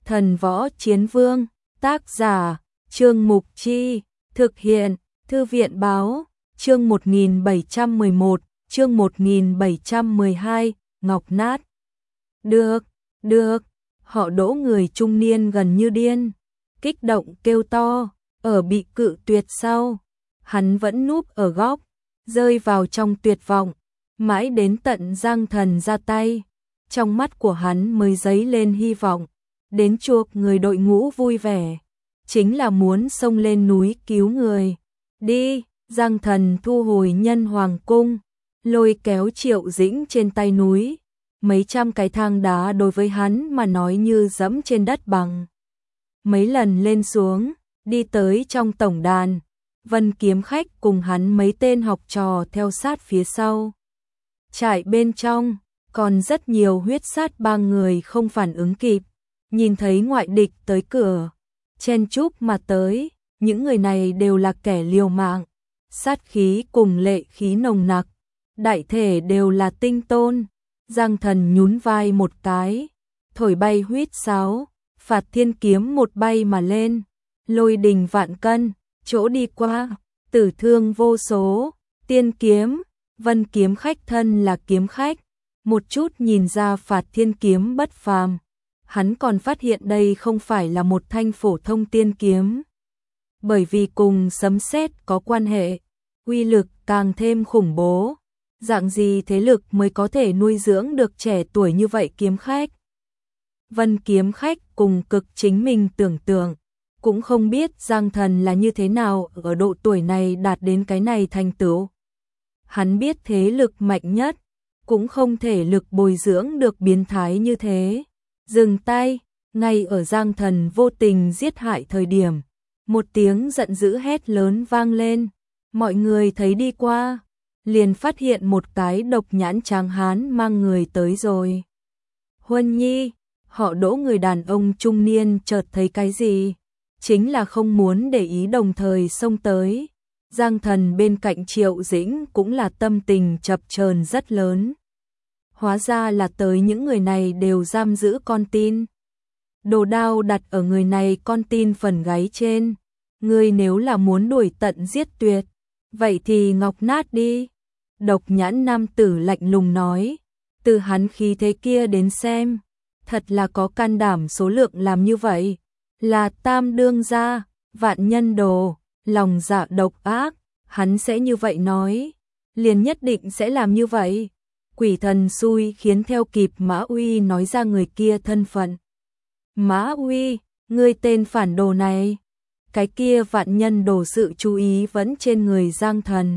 Thần Võ Chiến Vương, tác giả, Trương Mục Chi, thực hiện, Thư viện Báo, chương 1711, chương 1712, Ngọc Nát. Được, họ Đỗ người trung niên gần như điên, kích động kêu to, ở bị cự tuyệt sau. Hắn vẫn núp ở góc, rơi vào trong tuyệt vọng, mãi đến tận Giang Thần ra tay. Trong mắt của hắn mới dấy lên hy vọng, đến chuộc người đội ngũ vui vẻ, chính là muốn xông lên núi cứu người. Đi, Giang Thần thu hồi Nhân Hoàng cung, lôi kéo Triệu Dĩnh trên tay núi. Mấy trăm cái thang đá đối với hắn mà nói như dẫm trên đất bằng. Mấy lần lên xuống, đi tới trong tổng đàn, Vân Kiếm Khách cùng hắn mấy tên học trò theo sát phía sau. Trại bên trong, còn rất nhiều huyết sát bang người không phản ứng kịp, nhìn thấy ngoại địch tới cửa, chen chúc mà tới, những người này đều là kẻ liều mạng, sát khí cùng lệ khí nồng nặc, đại thể đều là tinh tôn. Giang Thần nhún vai một cái, thổi bay huýt sáo, Phạt Thiên Kiếm một bay mà lên, lôi đình vạn cân, chỗ đi qua, tử thương vô số. Tiên kiếm, Vân Kiếm Khách thân là kiếm khách, một chút nhìn ra Phạt Thiên Kiếm bất phàm. Hắn còn phát hiện đây không phải là một thanh phổ thông tiên kiếm, bởi vì cùng sấm sét có quan hệ, uy lực càng thêm khủng bố. Dạng gì thế lực mới có thể nuôi dưỡng được trẻ tuổi như vậy kiếm khách? Vân Kiếm Khách cùng cực chính mình tưởng tượng, cũng không biết Giang Thần là như thế nào ở độ tuổi này đạt đến cái này thành tựu. Hắn biết thế lực mạnh nhất, cũng không thể lực bồi dưỡng được biến thái như thế. Dừng tay, ngay ở Giang Thần vô tình giết hại thời điểm, một tiếng giận dữ hét lớn vang lên, mọi người thấy đi qua, liền phát hiện một cái độc nhãn tráng hán mang người tới rồi. Huân Nhi, họ Đỗ người đàn ông trung niên chợt thấy cái gì, chính là không muốn để ý đồng thời xông tới. Giang Thần bên cạnh Triệu Dĩnh cũng là tâm tình chập chờn rất lớn. Hóa ra là tới những người này đều giam giữ con tin. Đồ đao đặt ở người này con tin phần gáy trên. Ngươi nếu là muốn đuổi tận giết tuyệt, vậy thì ngọc nát đi. Độc nhãn nam tử lạnh lùng nói, từ hắn khí thế kia đến xem, thật là có can đảm số lượng làm như vậy, là Tam đương gia, Vạn Nhân Đồ, lòng dạ độc ác, hắn sẽ như vậy nói, liền nhất định sẽ làm như vậy. Quỷ thần xui khiến theo kịp Mã Uy nói ra người kia thân phận. Mã Uy, ngươi tên phản đồ này. Cái kia Vạn Nhân Đồ sự chú ý vẫn trên người Giang Thần.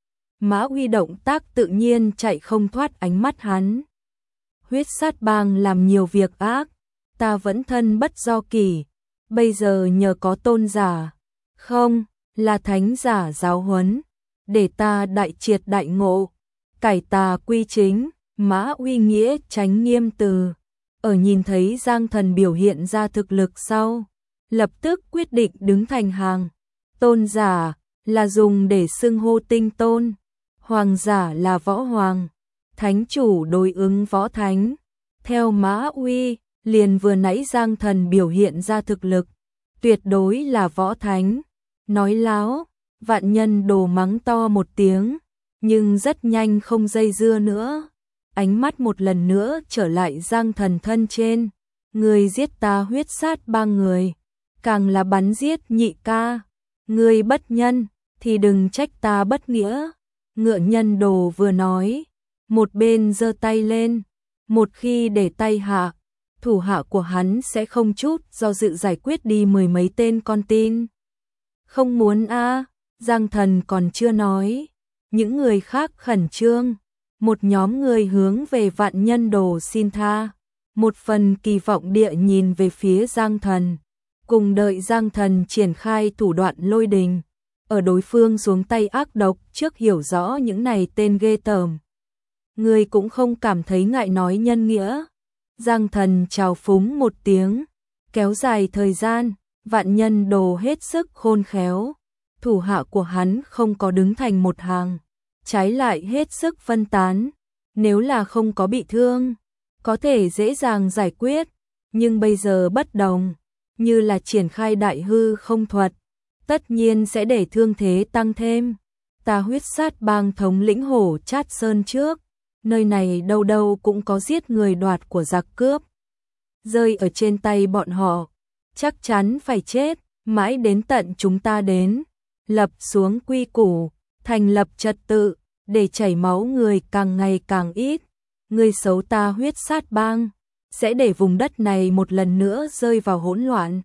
Mã Uy động tác tự nhiên chạy không thoát ánh mắt hắn. Huyết sát bang làm nhiều việc ác, ta vẫn thân bất do kỷ, bây giờ nhờ có tôn giả, không, là thánh giả giáo huấn, để ta đại triệt đại ngộ, cải tà quy chính. Mã Uy nghĩa tránh nghiêm từ, ở nhìn thấy Giang Thần biểu hiện ra thực lực sau, lập tức quyết định đứng thành hàng. Tôn giả là dùng để xưng hô tinh tôn, hoàng giả là võ hoàng, thánh chủ đối ứng võ thánh. Theo Mã Uy, liền vừa nãy Giang Thần biểu hiện ra thực lực, tuyệt đối là võ thánh. Nói láo, Vạn Nhân Đồ mắng to một tiếng, nhưng rất nhanh không dây dưa nữa. Ánh mắt một lần nữa trở lại Giang Thần thân trên. Người giết ta huyết sát ba người, càng là bắn giết nhị ca. Người bất nhân, thì đừng trách ta bất nghĩa. Ngựa Nhân Đồ vừa nói, một bên giơ tay lên. Một khi để tay hạ, thủ hạ của hắn sẽ không chút do dự giải quyết đi mười mấy tên con tin. Không muốn a, Giang Thần còn chưa nói. Những người khác khẩn trương. Một nhóm người hướng về Vạn Nhân Đồ xin tha. Một phần kỳ vọng địa nhìn về phía Giang Thần. Cùng đợi Giang Thần triển khai thủ đoạn lôi đình. Ở đối phương xuống tay ác độc trước hiểu rõ những này tên ghê tởm. Người cũng không cảm thấy ngại nói nhân nghĩa. Giang Thần chào phúng một tiếng. Kéo dài thời gian, Vạn Nhân Đồ hết sức khôn khéo. Thủ hạ của hắn không có đứng thành một hàng, trái lại hết sức phân tán. Nếu là không có bị thương, có thể dễ dàng giải quyết. nhưng bây giờ bất đồng, như là triển khai đại hư không thuật, tất nhiên sẽ để thương thế tăng thêm. Ta huyết sát bang thống lĩnh Hổ Chát Sơn trước, nơi này đâu đâu cũng có giết người đoạt của giặc cướp. Rơi ở trên tay bọn họ, chắc chắn phải chết, mãi đến tận chúng ta đến, lập xuống quy củ, thành lập trật tự, để chảy máu người càng ngày càng ít. Người xấu ta huyết sát bang, sẽ để vùng đất này một lần nữa rơi vào hỗn loạn.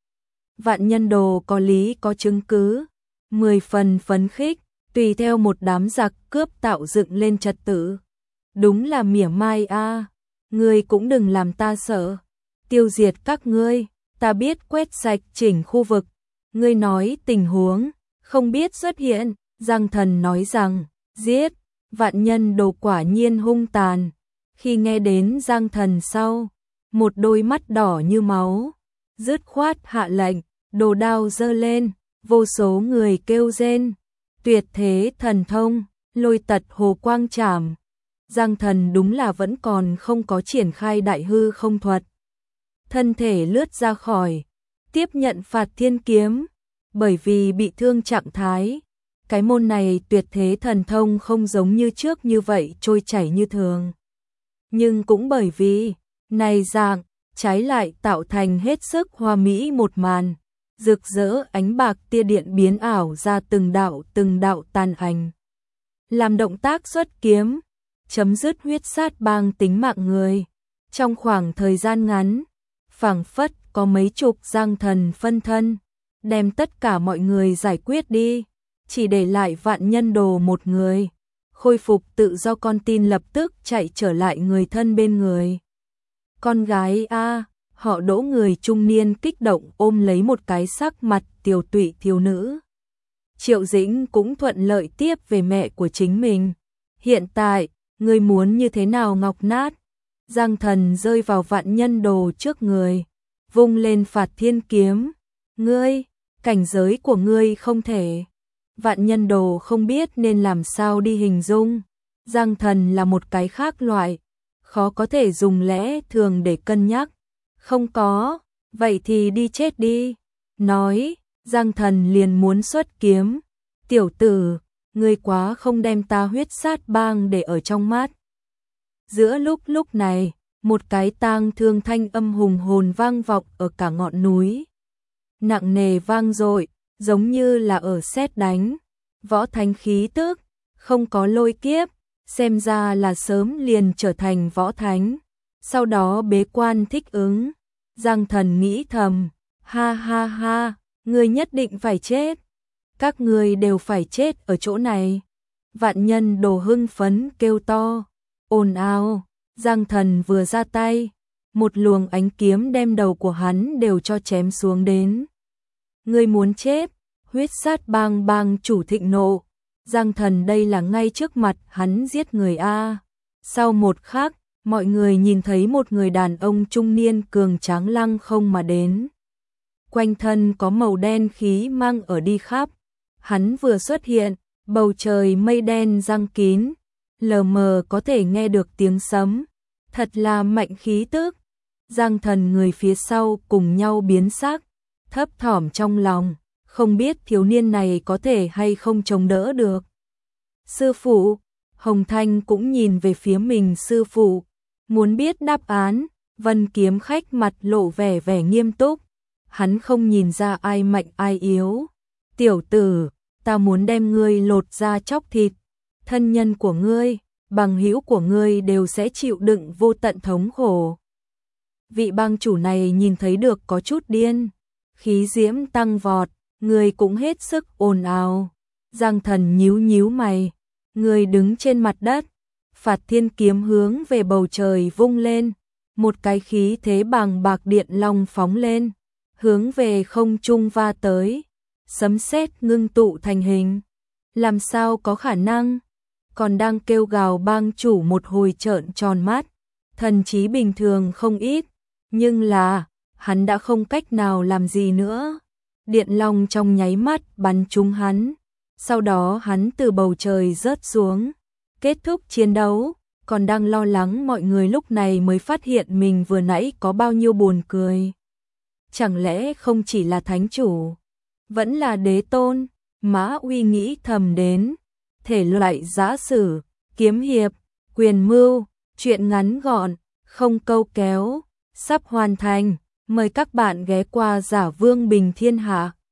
Vạn Nhân Đồ có lý có chứng cứ, 10 phần phấn khích, tùy theo một đám giặc cướp tạo dựng lên trật tự. Đúng là mỉa mai a, ngươi cũng đừng làm ta sợ, tiêu diệt các ngươi, ta biết quét sạch chỉnh khu vực. Ngươi nói tình huống, không biết xuất hiện, Giang Thần nói rằng, giết, Vạn Nhân Đồ quả nhiên hung tàn. Khi nghe đến Giang Thần sau, một đôi mắt đỏ như máu, dứt khoát hạ lệnh, đồ đao giơ lên, vô số người kêu rên, tuyệt thế thần thông, lôi tật hồ quang trảm. Giang Thần đúng là vẫn còn không có triển khai đại hư không thuật. Thân thể lướt ra khỏi, tiếp nhận phạt thiên kiếm, bởi vì bị thương trạng thái. Cái môn này tuyệt thế thần thông không giống như trước như vậy trôi chảy như thường. Nhưng cũng bởi vì, này dạng, trái lại tạo thành hết sức hoa mỹ một màn, rực rỡ ánh bạc tia điện biến ảo ra từng đạo tàn ảnh. Làm động tác xuất kiếm, chấm dứt huyết sát bang tính mạng người. Trong khoảng thời gian ngắn, phảng phất có mấy chục Giang Thần phân thân, đem tất cả mọi người giải quyết đi, chỉ để lại Vạn Nhân Đồ một người. Khôi phục tự do con tin lập tức chạy trở lại người thân bên người. Con gái a, họ Đỗ người trung niên kích động ôm lấy một cái sắc mặt tiều tụy thiếu nữ. Triệu Dĩnh cũng thuận lợi tiếp về mẹ của chính mình. Hiện tại, ngươi muốn như thế nào Ngọc Nát? Giang Thần rơi vào Vạn Nhân Đồ trước người, vung lên phạt thiên kiếm. Ngươi, cảnh giới của ngươi không thể. Vạn Nhân Đồ không biết nên làm sao đi hình dung. Giang Thần là một cái khác loại, khó có thể dùng lẽ thường để cân nhắc. Không có, vậy thì đi chết đi. Nói, Giang Thần liền muốn xuất kiếm. Tiểu tử, ngươi quá không đem ta huyết sát bang để ở trong mắt. Giữa lúc này, một cái tang thương thanh âm hùng hồn vang vọng ở cả ngọn núi. Nặng nề vang dội, giống như là ở sét đánh. Võ thánh khí tức, không có lôi kiếp, xem ra là sớm liền trở thành võ thánh. Sau đó bế quan thích ứng. Giang Thần nghĩ thầm, ha ha ha, ngươi nhất định phải chết. Các ngươi đều phải chết ở chỗ này. Vạn Nhân Đồ hưng phấn kêu to, ồn ào. Giang Thần vừa ra tay, một luồng ánh kiếm đem đầu của hắn đều cho chém xuống đến. Ngươi muốn chết? Huyết sát bang chủ thịnh nộ. Giang Thần đây là ngay trước mặt hắn giết người a. Sau một khắc, mọi người nhìn thấy một người đàn ông trung niên cường tráng lăng không mà đến. Quanh thân có màu đen khí mang ở đi khắp. Hắn vừa xuất hiện, bầu trời mây đen giăng kín, lờ mờ có thể nghe được tiếng sấm. Thật là mạnh khí tức. Giang Thần người phía sau cùng nhau biến sắc, thấp thỏm trong lòng, không biết thiếu niên này có thể hay không chống đỡ được. Sư phụ, Hồng Thanh cũng nhìn về phía mình sư phụ, muốn biết đáp án. Vân Kiếm Khách mặt lộ vẻ nghiêm túc, hắn không nhìn ra ai mạnh ai yếu. Tiểu tử, ta muốn đem ngươi lột da chóc thịt, thân nhân của ngươi, bằng hữu của ngươi đều sẽ chịu đựng vô tận thống khổ. Vị bang chủ này nhìn thấy được có chút điên, khí diễm tăng vọt, người cũng hết sức ồn ào. Giang Thần nhíu mày, người đứng trên mặt đất, phạt thiên kiếm hướng về bầu trời vung lên, một cái khí thế bàng bạc điện long phóng lên, hướng về không trung va tới, sấm sét ngưng tụ thành hình. Làm sao có khả năng? Còn đang kêu gào bang chủ một hồi trợn tròn mắt, thần trí bình thường không ít, nhưng là, hắn đã không cách nào làm gì nữa. Điện long trong nháy mắt bắn trúng hắn, sau đó hắn từ bầu trời rớt xuống, kết thúc chiến đấu. còn đang lo lắng mọi người lúc này mới phát hiện mình vừa nãy có bao nhiêu buồn cười. Chẳng lẽ không chỉ là thánh chủ, vẫn là đế tôn? Mã Uy nghĩ thầm đến, thể loại giã sử, kiếm hiệp, quyền mưu, truyện ngắn gọn, không câu kéo, sắp hoàn thành. Mời các bạn ghé qua Giả Vương Bình Thiên Hạ.